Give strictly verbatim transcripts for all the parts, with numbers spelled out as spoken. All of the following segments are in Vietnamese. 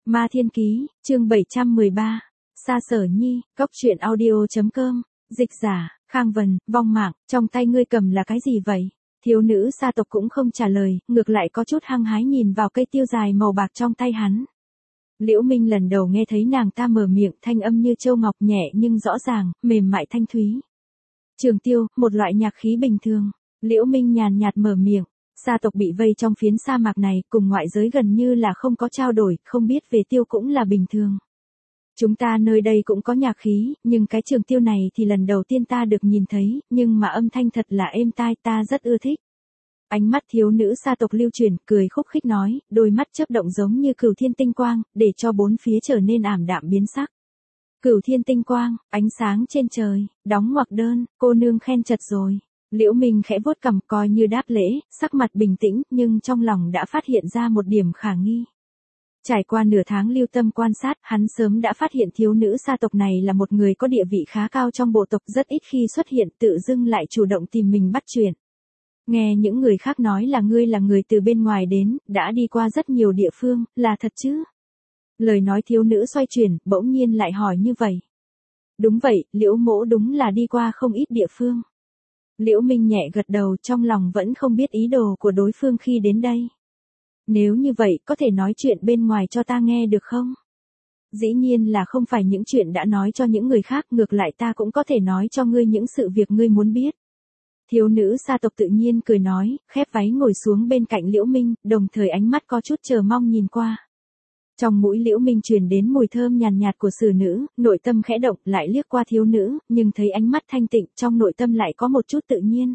Ma Thiên Ký, chương bảy trăm mười ba, Sa Sở Nhi, Cốc truyện audio.com, dịch giả, Khang Vân, vong mạng, trong tay ngươi cầm là cái gì vậy? Thiếu nữ sa tộc cũng không trả lời, ngược lại có chút hăng hái nhìn vào cây tiêu dài màu bạc trong tay hắn. Liễu Minh lần đầu nghe thấy nàng ta mở miệng, thanh âm như châu ngọc, nhẹ nhưng rõ ràng, mềm mại thanh thúy. Trường tiêu, một loại nhạc khí bình thường. Liễu Minh nhàn nhạt mở miệng. Sa tộc bị vây trong phiến sa mạc này, cùng ngoại giới gần như là không có trao đổi, không biết về tiêu cũng là bình thường. Chúng ta nơi đây cũng có nhạc khí, nhưng cái trường tiêu này thì lần đầu tiên ta được nhìn thấy, nhưng mà âm thanh thật là êm tai, ta rất ưa thích. Ánh mắt thiếu nữ sa tộc lưu chuyển, cười khúc khích nói, đôi mắt chớp động giống như cửu thiên tinh quang, để cho bốn phía trở nên ảm đạm biến sắc. Cửu thiên tinh quang, ánh sáng trên trời, đóng ngoặc đơn, cô nương khen chật rồi. Liễu Minh khẽ vuốt cằm coi như đáp lễ, sắc mặt bình tĩnh, nhưng trong lòng đã phát hiện ra một điểm khả nghi. Trải qua nửa tháng lưu tâm quan sát, hắn sớm đã phát hiện thiếu nữ sa tộc này là một người có địa vị khá cao trong bộ tộc, rất ít khi xuất hiện, tự dưng lại chủ động tìm mình bắt chuyện. Nghe những người khác nói là ngươi là người từ bên ngoài đến, đã đi qua rất nhiều địa phương, là thật chứ? Lời nói thiếu nữ xoay chuyển, bỗng nhiên lại hỏi như vậy. Đúng vậy, Liễu mỗ đúng là đi qua không ít địa phương. Liễu Minh nhẹ gật đầu, trong lòng vẫn không biết ý đồ của đối phương khi đến đây. Nếu như vậy, có thể nói chuyện bên ngoài cho ta nghe được không? Dĩ nhiên là không phải những chuyện đã nói cho những người khác, ngược lại ta cũng có thể nói cho ngươi những sự việc ngươi muốn biết. Thiếu nữ sa tộc tự nhiên cười nói, khép váy ngồi xuống bên cạnh Liễu Minh, đồng thời ánh mắt có chút chờ mong nhìn qua. Trong mũi Liễu Minh truyền đến mùi thơm nhàn nhạt, nhạt của xử nữ, nội tâm khẽ động, lại liếc qua thiếu nữ, nhưng thấy ánh mắt thanh tịnh, trong nội tâm lại có một chút tự nhiên.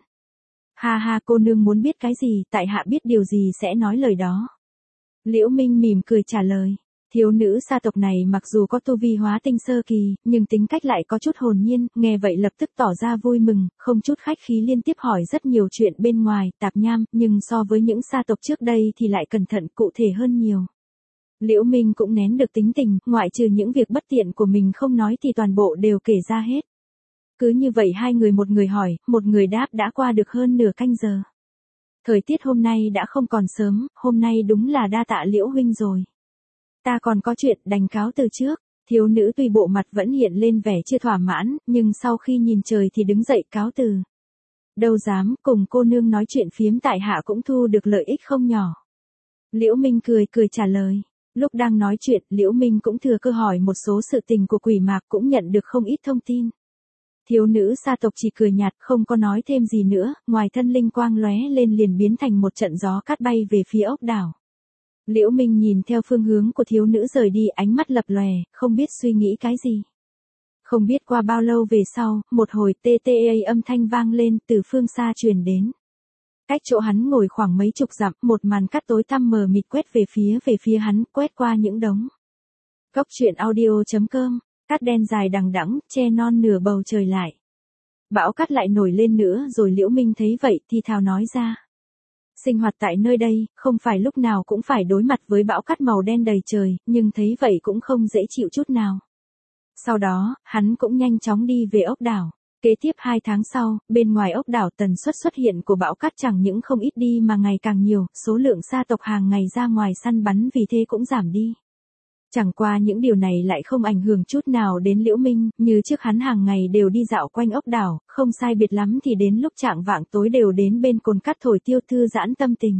Ha ha, cô nương muốn biết cái gì, tại hạ biết điều gì sẽ nói lời đó. Liễu Minh mỉm cười trả lời. Thiếu nữ sa tộc này mặc dù có tu vi hóa tinh sơ kỳ, nhưng tính cách lại có chút hồn nhiên, nghe vậy lập tức tỏ ra vui mừng, không chút khách khí liên tiếp hỏi rất nhiều chuyện bên ngoài, tạp nham, nhưng so với những sa tộc trước đây thì lại cẩn thận cụ thể hơn nhiều. Liễu Minh cũng nén được tính tình, ngoại trừ những việc bất tiện của mình không nói thì toàn bộ đều kể ra hết. Cứ như vậy hai người một người hỏi, một người đáp đã qua được hơn nửa canh giờ. Thời tiết hôm nay đã không còn sớm, hôm nay đúng là đa tạ Liễu huynh rồi. Ta còn có chuyện đành cáo từ trước. Thiếu nữ tuy bộ mặt vẫn hiện lên vẻ chưa thỏa mãn, nhưng sau khi nhìn trời thì đứng dậy cáo từ. Đâu dám, cùng cô nương nói chuyện phiếm tại hạ cũng thu được lợi ích không nhỏ. Liễu Minh cười cười trả lời. Lúc đang nói chuyện, Liễu Minh cũng thừa cơ hỏi một số sự tình của quỷ mạc, cũng nhận được không ít thông tin. Thiếu nữ sa tộc chỉ cười nhạt, không có nói thêm gì nữa, ngoài thân linh quang lóe lên liền biến thành một trận gió cát bay về phía ốc đảo. Liễu Minh nhìn theo phương hướng của thiếu nữ rời đi, ánh mắt lập lòe, không biết suy nghĩ cái gì. Không biết qua bao lâu về sau, một hồi tê tê a âm thanh vang lên từ phương xa truyền đến. Cách chỗ hắn ngồi khoảng mấy chục dặm, một màn cắt tối tăm mờ mịt quét về phía về phía hắn, quét qua những đống. Cốc truyện audio.com, cát đen dài đằng đẵng, che non nửa bầu trời lại. Bão cát lại nổi lên nữa rồi. Liễu Minh thấy vậy thì thào nói ra. Sinh hoạt tại nơi đây, không phải lúc nào cũng phải đối mặt với bão cát màu đen đầy trời, nhưng thấy vậy cũng không dễ chịu chút nào. Sau đó, hắn cũng nhanh chóng đi về ốc đảo. Kế tiếp hai tháng sau, bên ngoài ốc đảo tần suất xuất hiện của bão cát chẳng những không ít đi mà ngày càng nhiều, số lượng sa tộc hàng ngày ra ngoài săn bắn vì thế cũng giảm đi. Chẳng qua những điều này lại không ảnh hưởng chút nào đến Liễu Minh, như trước hắn hàng ngày đều đi dạo quanh ốc đảo, không sai biệt lắm thì đến lúc chạng vạng tối đều đến bên cồn cát thổi tiêu thư giãn tâm tình.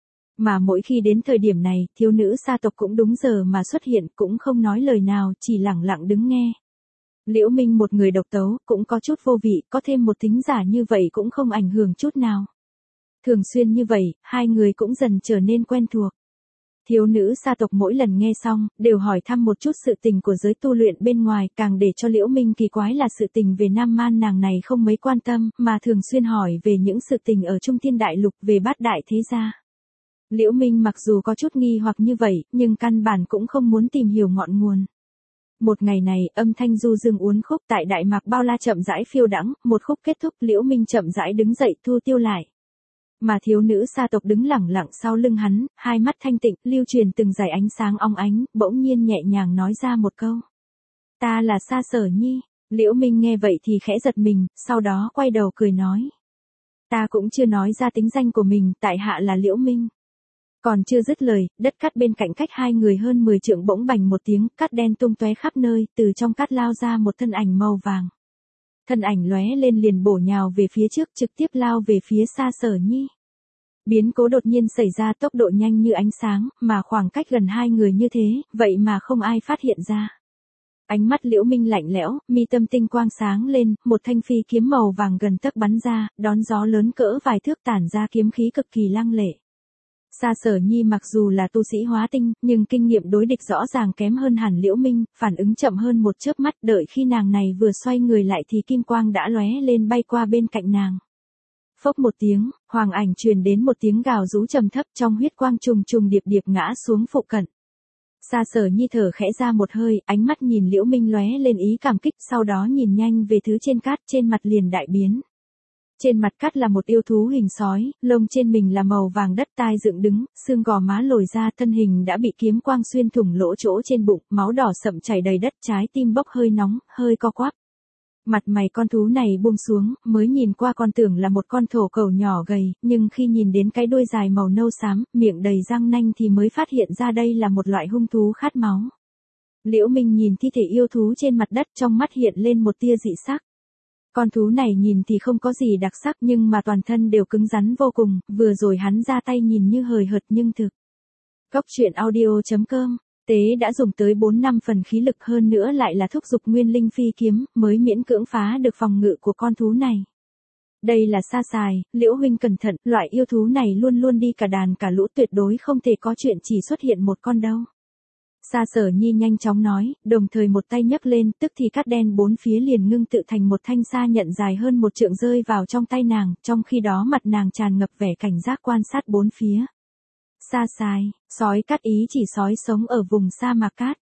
Mà mỗi khi đến thời điểm này, thiếu nữ sa tộc cũng đúng giờ mà xuất hiện, cũng không nói lời nào, chỉ lặng lặng đứng nghe. Liễu Minh một người độc tấu, cũng có chút vô vị, có thêm một thính giả như vậy cũng không ảnh hưởng chút nào. Thường xuyên như vậy, hai người cũng dần trở nên quen thuộc. Thiếu nữ sa tộc mỗi lần nghe xong, đều hỏi thăm một chút sự tình của giới tu luyện bên ngoài, càng để cho Liễu Minh kỳ quái là sự tình về Nam Man nàng này không mấy quan tâm, mà thường xuyên hỏi về những sự tình ở Trung Thiên Đại Lục, về bát đại thế gia. Liễu Minh mặc dù có chút nghi hoặc như vậy, nhưng căn bản cũng không muốn tìm hiểu ngọn nguồn. Một ngày này, âm thanh du dương uốn khúc tại Đại Mạc bao la chậm rãi phiêu đãng, một khúc kết thúc, Liễu Minh chậm rãi đứng dậy thu tiêu lại. Mà thiếu nữ sa tộc đứng lẳng lặng sau lưng hắn, hai mắt thanh tịnh, lưu truyền từng dải ánh sáng óng ánh, bỗng nhiên nhẹ nhàng nói ra một câu. Ta là Sa Sở Nhi. Liễu Minh nghe vậy thì khẽ giật mình, sau đó quay đầu cười nói. Ta cũng chưa nói ra tính danh của mình, tại hạ là Liễu Minh. Còn chưa dứt lời, đất cát bên cạnh cách hai người hơn mười trượng bỗng bành một tiếng, cát đen tung tóe khắp nơi, từ trong cát lao ra một thân ảnh màu vàng. Thân ảnh lóe lên liền bổ nhào về phía trước, trực tiếp lao về phía Sa Sở Nhi. Biến cố đột nhiên xảy ra, tốc độ nhanh như ánh sáng, mà khoảng cách gần hai người như thế, vậy mà không ai phát hiện ra. Ánh mắt Liễu Minh lạnh lẽo, mi tâm tinh quang sáng lên, một thanh phi kiếm màu vàng gần tấc bắn ra, đón gió lớn cỡ vài thước tản ra kiếm khí cực kỳ lăng lệ. Sa Sở Nhi mặc dù là tu sĩ hóa tinh, nhưng kinh nghiệm đối địch rõ ràng kém hơn hẳn Liễu Minh, phản ứng chậm hơn một chớp mắt, đợi khi nàng này vừa xoay người lại thì kim quang đã lóe lên bay qua bên cạnh nàng. Phốc một tiếng, hoàng ảnh truyền đến một tiếng gào rú trầm thấp, trong huyết quang trùng trùng điệp điệp ngã xuống phụ cận. Sa Sở Nhi thở khẽ ra một hơi, ánh mắt nhìn Liễu Minh lóe lên ý cảm kích, sau đó nhìn nhanh về thứ trên cát, trên mặt liền đại biến. Trên mặt cát là một yêu thú hình sói, lông trên mình là màu vàng đất, tai dựng đứng, xương gò má lồi ra, thân hình đã bị kiếm quang xuyên thủng lỗ chỗ trên bụng, máu đỏ sậm chảy đầy đất, trái tim bốc hơi nóng, hơi co quắp. Mặt mày con thú này buông xuống, mới nhìn qua còn tưởng là một con thổ cẩu nhỏ gầy, nhưng khi nhìn đến cái đuôi dài màu nâu xám, miệng đầy răng nanh thì mới phát hiện ra đây là một loại hung thú khát máu. Liễu Minh nhìn thi thể yêu thú trên mặt đất, trong mắt hiện lên một tia dị sắc. Con thú này nhìn thì không có gì đặc sắc nhưng mà toàn thân đều cứng rắn vô cùng, vừa rồi hắn ra tay nhìn như hời hợt nhưng thực. Cốc truyện audio chấm com, Tế đã dùng tới bốn năm phần khí lực, hơn nữa lại là thúc giục nguyên linh phi kiếm, mới miễn cưỡng phá được phòng ngự của con thú này. Đây là Sa Sài, Liễu huynh cẩn thận, loại yêu thú này luôn luôn đi cả đàn cả lũ, tuyệt đối không thể có chuyện chỉ xuất hiện một con đâu. Sa Sở Nhi nhanh chóng nói, đồng thời một tay nhấc lên, tức thì cát đen bốn phía liền ngưng tự thành một thanh sa nhận dài hơn một trượng rơi vào trong tay nàng, trong khi đó mặt nàng tràn ngập vẻ cảnh giác quan sát bốn phía. Sa Sài, sói cát ý chỉ sói sống ở vùng sa mạc cát.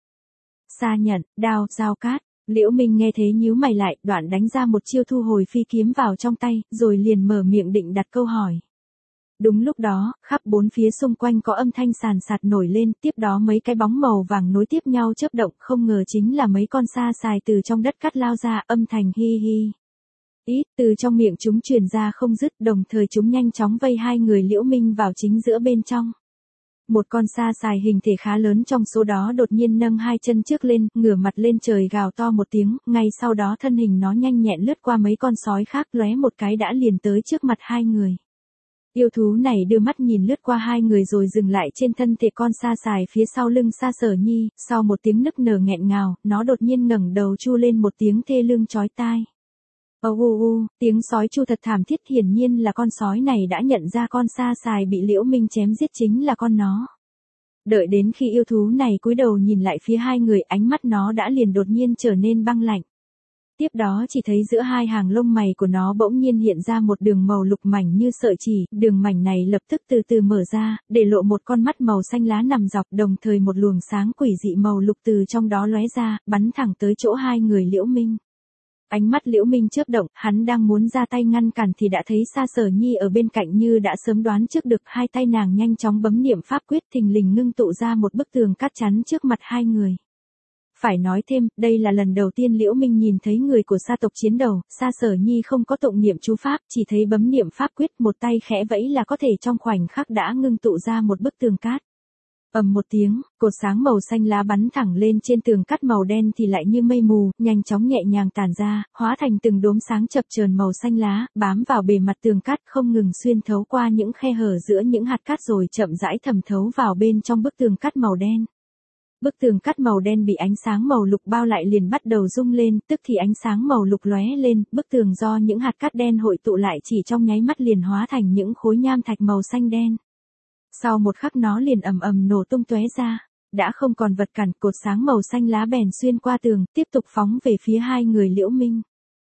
Sa nhận, đao, dao cát. Liễu Minh nghe thế nhíu mày lại, đoạn đánh ra một chiêu thu hồi phi kiếm vào trong tay, rồi liền mở miệng định đặt câu hỏi. Đúng lúc đó, khắp bốn phía xung quanh có âm thanh sàn sạt nổi lên, tiếp đó mấy cái bóng màu vàng nối tiếp nhau chớp động, không ngờ chính là mấy con sa sài từ trong đất cát lao ra, âm thanh hi hi. Ít, từ trong miệng chúng truyền ra không dứt, đồng thời chúng nhanh chóng vây hai người Liễu Minh vào chính giữa bên trong. Một con sa sài hình thể khá lớn trong số đó đột nhiên nâng hai chân trước lên, ngửa mặt lên trời gào to một tiếng, ngay sau đó thân hình nó nhanh nhẹn lướt qua mấy con sói khác, lóe một cái đã liền tới trước mặt hai người. Yêu thú này đưa mắt nhìn lướt qua hai người rồi dừng lại trên thân thể con sa sài phía sau lưng Sa Sở Nhi, sau một tiếng nức nở nghẹn ngào, nó đột nhiên ngẩng đầu chu lên một tiếng thê lương chói tai. Âu u u, tiếng sói chu thật thảm thiết, hiển nhiên là con sói này đã nhận ra con sa sài bị Liễu Minh chém giết chính là con nó. Đợi đến khi yêu thú này cúi đầu nhìn lại phía hai người, ánh mắt nó đã liền đột nhiên trở nên băng lạnh. Tiếp đó chỉ thấy giữa hai hàng lông mày của nó bỗng nhiên hiện ra một đường màu lục mảnh như sợi chỉ, đường mảnh này lập tức từ từ mở ra, để lộ một con mắt màu xanh lá nằm dọc, đồng thời một luồng sáng quỷ dị màu lục từ trong đó lóe ra, bắn thẳng tới chỗ hai người Liễu Minh. Ánh mắt Liễu Minh chớp động, hắn đang muốn ra tay ngăn cản thì đã thấy Sa Sở Nhi ở bên cạnh như đã sớm đoán trước được, hai tay nàng nhanh chóng bấm niệm pháp quyết, thình lình ngưng tụ ra một bức tường cát chắn trước mặt hai người. Phải nói thêm, đây là lần đầu tiên Liễu Minh nhìn thấy người của Sa tộc chiến đầu, Sa Sở Nhi không có tụng niệm chú pháp, chỉ thấy bấm niệm pháp quyết, một tay khẽ vẫy là có thể trong khoảnh khắc đã ngưng tụ ra một bức tường cát. Ầm một tiếng, cột sáng màu xanh lá bắn thẳng lên trên tường cát màu đen thì lại như mây mù, nhanh chóng nhẹ nhàng tản ra, hóa thành từng đốm sáng chập chờn màu xanh lá, bám vào bề mặt tường cát không ngừng xuyên thấu qua những khe hở giữa những hạt cát rồi chậm rãi thẩm thấu vào bên trong bức tường cát màu đen. Bức tường cát màu đen bị ánh sáng màu lục bao lại liền bắt đầu rung lên, tức thì ánh sáng màu lục lóe lên, bức tường do những hạt cát đen hội tụ lại chỉ trong nháy mắt liền hóa thành những khối nham thạch màu xanh đen. Sau một khắc nó liền ầm ầm nổ tung tóe ra, đã không còn vật cản, cột sáng màu xanh lá bèn xuyên qua tường, tiếp tục phóng về phía hai người Liễu Minh.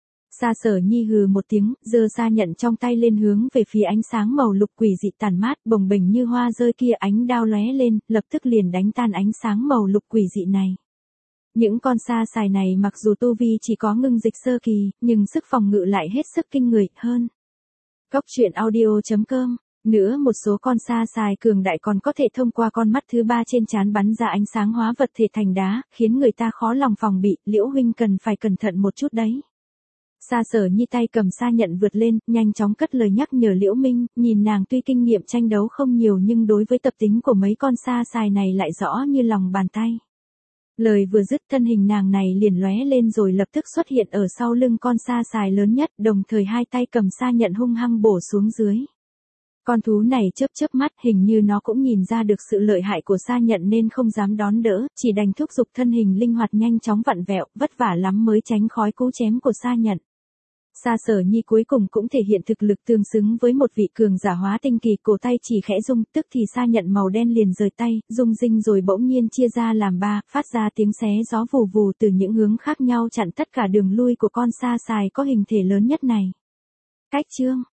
Sa Sở Nhi hừ một tiếng, giơ sa nhận trong tay lên hướng về phía ánh sáng màu lục quỷ dị tản mát, bồng bềnh như hoa rơi kia, ánh đao lóe lên, lập tức liền đánh tan ánh sáng màu lục quỷ dị này. Những con sa sài này mặc dù tu vi chỉ có ngưng dịch sơ kỳ, nhưng sức phòng ngự lại hết sức kinh người hơn. Cốc truyện audio chấm com. Nữa một số con sa sài cường đại còn có thể thông qua con mắt thứ ba trên trán bắn ra ánh sáng hóa vật thể thành đá, khiến người ta khó lòng phòng bị, Liễu huynh cần phải cẩn thận một chút đấy. Sa Sở Nhi tay cầm sa nhận vượt lên, nhanh chóng cất lời nhắc nhở Liễu Minh, nhìn nàng tuy kinh nghiệm tranh đấu không nhiều nhưng đối với tập tính của mấy con sa xài này lại rõ như lòng bàn tay. Lời vừa dứt thân hình nàng này liền lóe lên rồi lập tức xuất hiện ở sau lưng con sa xài lớn nhất, đồng thời hai tay cầm sa nhận hung hăng bổ xuống dưới. Con thú này chớp chớp mắt, hình như nó cũng nhìn ra được sự lợi hại của sa nhận nên không dám đón đỡ, chỉ đành thúc giục thân hình linh hoạt nhanh chóng vặn vẹo, vất vả lắm mới tránh khói cú chém của sa nhận. Sa Sở Nhi cuối cùng cũng thể hiện thực lực tương xứng với một vị cường giả hóa tinh kỳ, cổ tay chỉ khẽ rung, tức thì sa nhận màu đen liền rời tay, rung rinh rồi bỗng nhiên chia ra làm ba, phát ra tiếng xé gió vù vù từ những hướng khác nhau chặn tất cả đường lui của con sa xài có hình thể lớn nhất này. Cách chương